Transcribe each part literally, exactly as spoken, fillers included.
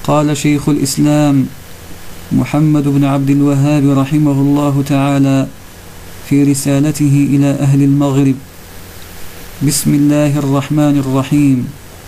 قال شيخ الإسلام محمد بن عبد الوهاب رحمه الله تعالى في رسالته إلى أهل المغرب: بسم الله الرحمن الرحيم.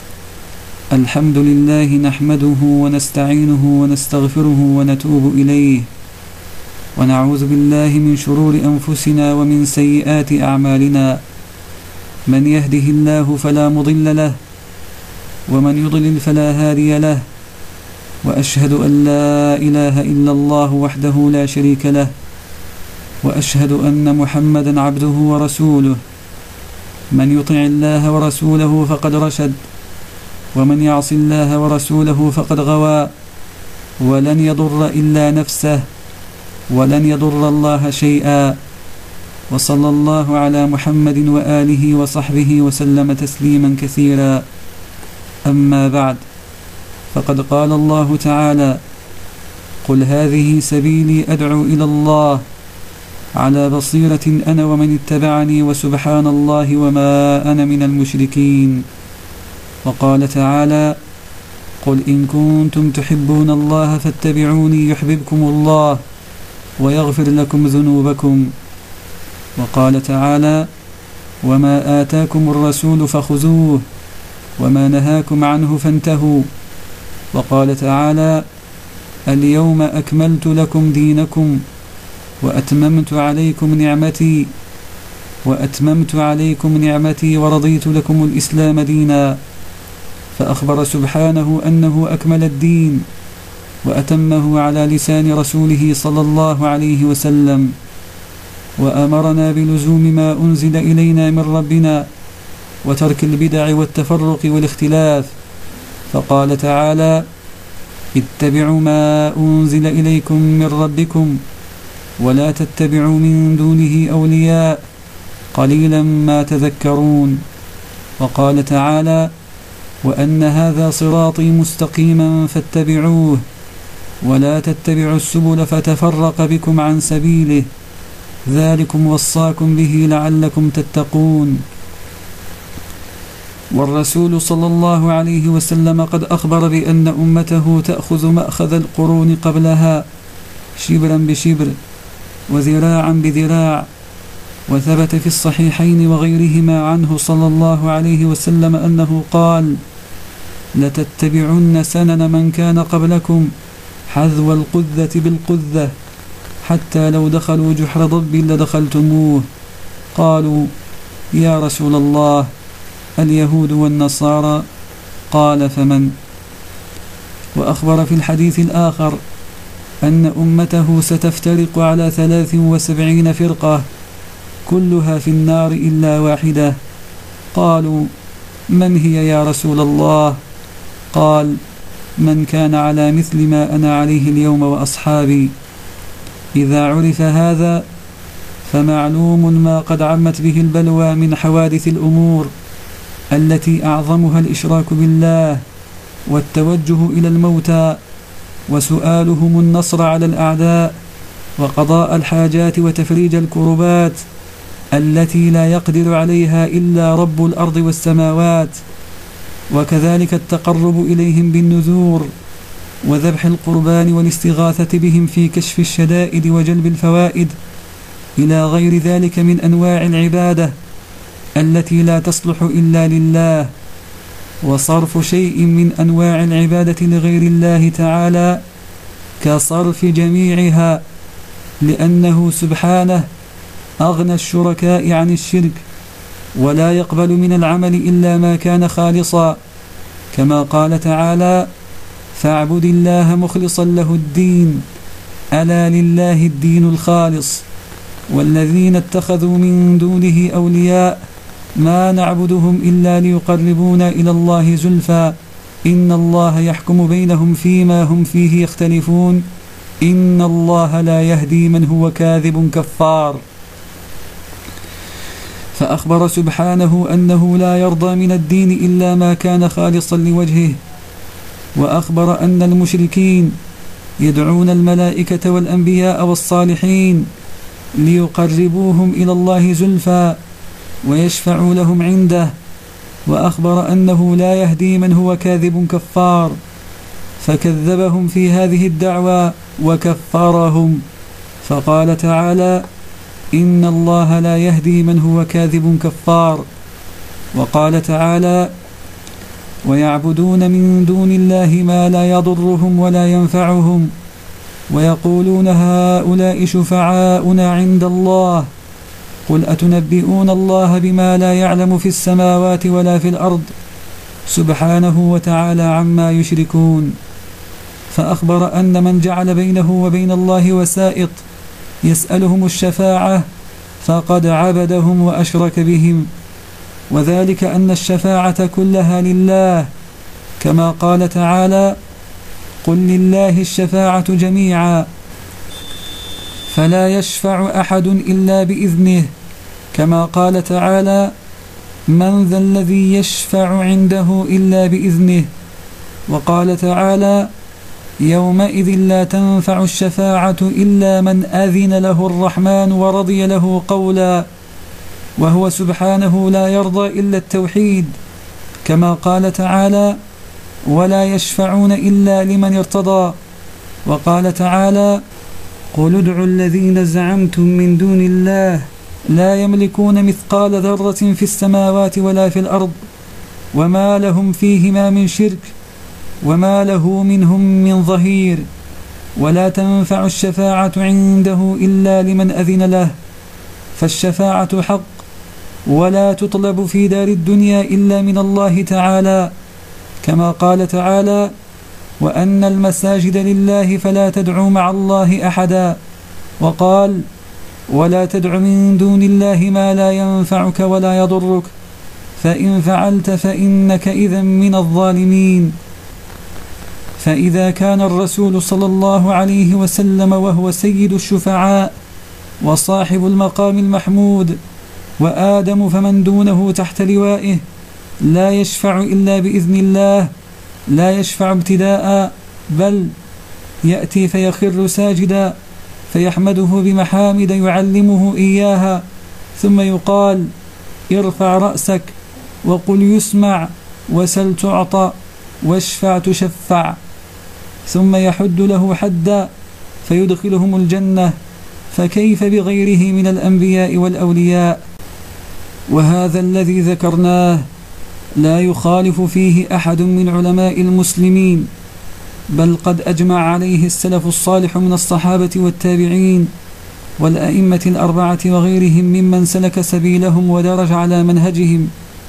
الحمد لله نحمده ونستعينه ونستغفره ونتوب إليه، ونعوذ بالله من شرور أنفسنا ومن سيئات أعمالنا، من يهده الله فلا مضل له، ومن يضلل فلا هادي له، وأشهد أن لا إله إلا الله وحده لا شريك له، وأشهد أن محمدا عبده ورسوله. من يطع الله ورسوله فقد رشد، ومن يعص الله ورسوله فقد غوى، ولن يضر إلا نفسه، ولن يضر الله شيئا. وصلى الله على محمد وآله وصحبه وسلم تسليما كثيرا. أما بعد، فقد قال الله تعالى: قل هذه سبيلي أدعو إلى الله على بصيرة أنا ومن اتبعني وسبحان الله وما أنا من المشركين. وقال تعالى: قل إن كنتم تحبون الله فاتبعوني يحببكم الله ويغفر لكم ذنوبكم. وقال تعالى: وما آتاكم الرسول فخذوه وما نهاكم عنه فانتهوا. وقال تعالى: اليوم أكملت لكم دينكم وأتممت عليكم نعمتي وأتممت عليكم نعمتي ورضيت لكم الإسلام دينا. فأخبر سبحانه أنه أكمل الدين وأتمه على لسان رسوله صلى الله عليه وسلم، وأمرنا بلزوم ما أنزل إلينا من ربنا وترك البدع والتفرق والاختلاف. فقال تعالى: اتبعوا ما أنزل إليكم من ربكم ولا تتبعوا من دونه أولياء قليلا ما تذكرون. وقال تعالى: وأن هذا صراطي مستقيما فاتبعوه ولا تتبعوا السبل فتفرق بكم عن سبيله ذلكم وصاكم به لعلكم تتقون. والرسول صلى الله عليه وسلم قد أخبر بأن أمته تأخذ مأخذ القرون قبلها شبرا بشبر وذراعا بذراع. وثبت في الصحيحين وغيرهما عنه صلى الله عليه وسلم أنه قال: لتتبعن سنن من كان قبلكم حذو القذة بالقذة حتى لو دخلوا جحر ضب لدخلتموه. قالوا: يا رسول الله، اليهود والنصارى؟ قال: فمن؟ وأخبر في الحديث الآخر أن أمته ستفترق على ثلاث وسبعين فرقة كلها في النار إلا واحدة. قالوا: من هي يا رسول الله؟ قال: من كان على مثل ما أنا عليه اليوم وأصحابي. إذا عرف هذا فمعلوم ما قد عمت به البلوى من حوادث الأمور التي أعظمها الإشراك بالله والتوجه إلى الموتى وسؤالهم النصر على الأعداء وقضاء الحاجات وتفريج الكربات التي لا يقدر عليها إلا رب الأرض والسماوات، وكذلك التقرب إليهم بالنذور وذبح القربان والاستغاثة بهم في كشف الشدائد وجلب الفوائد إلى غير ذلك من أنواع العبادة التي لا تصلح إلا لله. وصرف شيء من أنواع العبادة لغير الله تعالى كصرف جميعها، لأنه سبحانه أغنى الشركاء عن الشرك، ولا يقبل من العمل إلا ما كان خالصا، كما قال تعالى: فاعبد الله مخلصا له الدين ألا لله الدين الخالص والذين اتخذوا من دونه أولياء ما نعبدهم إلا ليقربونا إلى الله زلفى إن الله يحكم بينهم فيما هم فيه يختلفون إن الله لا يهدي من هو كاذب كفار. فأخبر سبحانه أنه لا يرضى من الدين إلا ما كان خالصا لوجهه، وأخبر أن المشركين يدعون الملائكة والأنبياء والصالحين ليقربوهم إلى الله زلفى ويشفعوا لهم عنده، وأخبر أنه لا يهدي من هو كاذب كفار. فكذبهم في هذه الدعوى وكفرهم، فقال تعالى: إن الله لا يهدي من هو كاذب كفار. وقال تعالى: ويعبدون من دون الله ما لا يضرهم ولا ينفعهم ويقولون هؤلاء شفعاؤنا عند الله قل أتنبئون الله بما لا يعلم في السماوات ولا في الأرض سبحانه وتعالى عما يشركون. فأخبر أن من جعل بينه وبين الله وسائط يسألهم الشفاعة فقد عبدهم وأشرك بهم، وذلك أن الشفاعة كلها لله، كما قال تعالى: قل لله الشفاعة جميعا فلا يشفع أحد إلا بإذنه، كما قال تعالى: من ذا الذي يشفع عنده إلا بإذنه. وقال تعالى: يومئذ لا تنفع الشفاعة إلا من أذن له الرحمن ورضي له قولا، وهو سبحانه لا يرضى إلا التوحيد، كما قال تعالى: ولا يشفعون إلا لمن ارتضى. وقال تعالى: قل ادعوا الذين زعمتم من دون الله لا يملكون مثقال ذرة في السماوات ولا في الأرض وما لهم فيهما من شرك وما له منهم من ظهير، ولا تنفع الشفاعة عنده إلا لمن أذن له، فالشفاعة حق ولا تطلب في دار الدنيا إلا من الله تعالى، كما قال تعالى: وأن المساجد لله فلا تدعوا مع الله أحدا. وقال: ولا تدع من دون الله ما لا ينفعك ولا يضرك فإن فعلت فإنك إذا من الظالمين. فإذا كان الرسول صلى الله عليه وسلم وهو سيد الشفعاء وصاحب المقام المحمود، وآدم فمن دونه تحت لوائه لا يشفع إلا بإذن الله، لا يشفع ابتداء، بل يأتي فيخر ساجدا فيحمده بمحامد يعلمه إياها، ثم يقال: ارفع رأسك وقل يسمع وسل تعطى واشفع تشفع، ثم يحد له حدا فيدخلهم الجنة، فكيف بغيره من الأنبياء والأولياء؟ وهذا الذي ذكرناه لا يخالف فيه أحد من علماء المسلمين، بل قد أجمع عليه السلف الصالح من الصحابة والتابعين والأئمة الأربعة وغيرهم ممن سلك سبيلهم ودرج على منهجهم.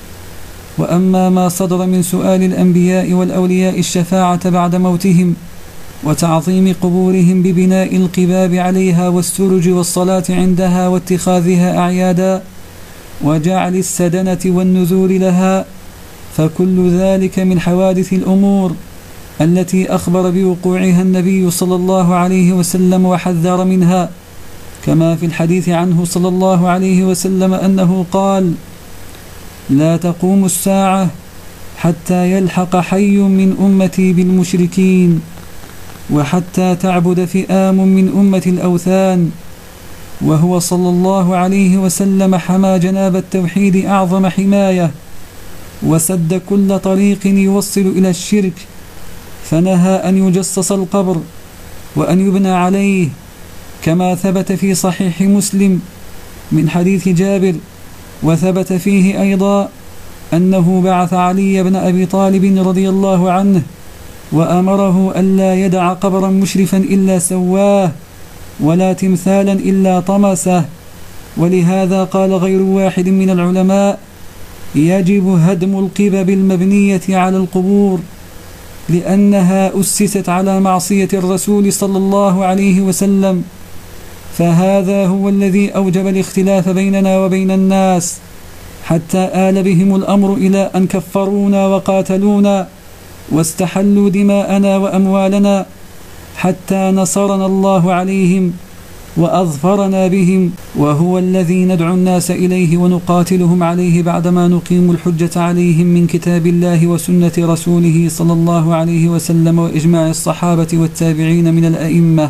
وأما ما صدر من سؤال الأنبياء والأولياء الشفاعة بعد موتهم وتعظيم قبورهم ببناء القباب عليها والسرج والصلاة عندها واتخاذها أعيادا وجعل السدنة والنذور لها، فكل ذلك من حوادث الأمور التي أخبر بوقوعها النبي صلى الله عليه وسلم وحذر منها، كما في الحديث عنه صلى الله عليه وسلم أنه قال: لا تقوم الساعة حتى يلحق حي من أمتي بالمشركين وحتى تعبد فئام من أمة الأوثان. وهو صلى الله عليه وسلم حمى جناب التوحيد أعظم حماية، وسد كل طريق يوصل إلى الشرك، فنهى أن يجصص القبر وأن يبنى عليه، كما ثبت في صحيح مسلم من حديث جابر. وثبت فيه أيضا أنه بعث علي بن أبي طالب رضي الله عنه وأمره ألا يدع قبرا مشرفا إلا سواه ولا تمثالا إلا طمسه. ولهذا قال غير واحد من العلماء: يجب هدم القبب المبنية على القبور، لأنها أسست على معصية الرسول صلى الله عليه وسلم، فهذا هو الذي أوجب الاختلاف بيننا وبين الناس، حتى آل بهم الأمر إلى أن كفرونا وقاتلونا واستحلوا دماءنا وأموالنا، حتى نصرنا الله عليهم وأظفرنا بهم، وهو الذي ندعو الناس إليه ونقاتلهم عليه بعدما نقيم الحجة عليهم من كتاب الله وسنة رسوله صلى الله عليه وسلم وإجماع الصحابة والتابعين من الأئمة،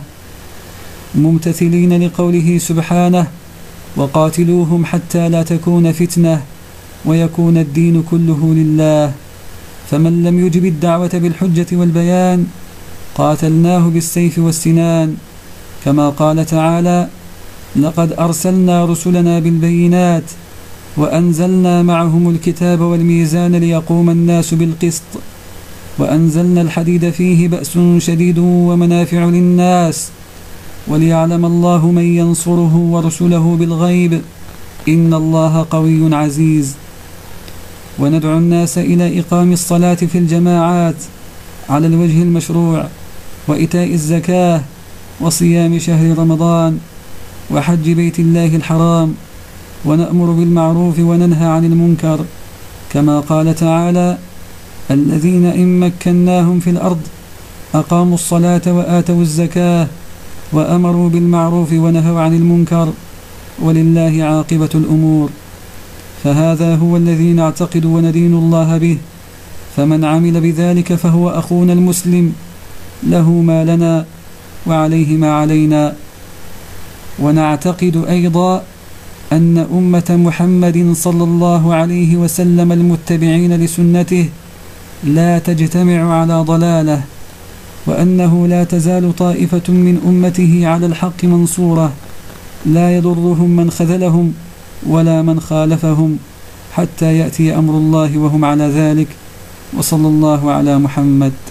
ممتثلين لقوله سبحانه: وقاتلوهم حتى لا تكون فتنة ويكون الدين كله لله. فمن لم يجب الدعوة بالحجة والبيان قاتلناه بالسيف والسنان، كما قال تعالى: لقد أرسلنا رسلنا بالبينات وأنزلنا معهم الكتاب والميزان ليقوم الناس بالقسط، وأنزلنا الحديد فيه بأس شديد ومنافع للناس، وليعلم الله من ينصره ورسله بالغيب، إن الله قوي عزيز. وندعو الناس إلى إقام الصلاة في الجماعات على الوجه المشروع، وإيتاء الزكاة، وصيام شهر رمضان، وحج بيت الله الحرام، ونأمر بالمعروف وننهى عن المنكر، كما قال تعالى: الذين إن مكناهم في الأرض أقاموا الصلاة وآتوا الزكاة وأمروا بالمعروف ونهوا عن المنكر، ولله عاقبة الأمور. فهذا هو الذي نعتقد وندين الله به، فمن عمل بذلك فهو أخونا المسلم، له ما لنا وعليه ما علينا. ونعتقد أيضا أن أمة محمد صلى الله عليه وسلم المتبعين لسنته لا تجتمع على ضلاله، وأنه لا تزال طائفة من أمته على الحق منصورة، لا يضرهم من خذلهم ولا من خالفهم، حتى يأتي أمر الله وهم على ذلك. وصلى الله على محمد.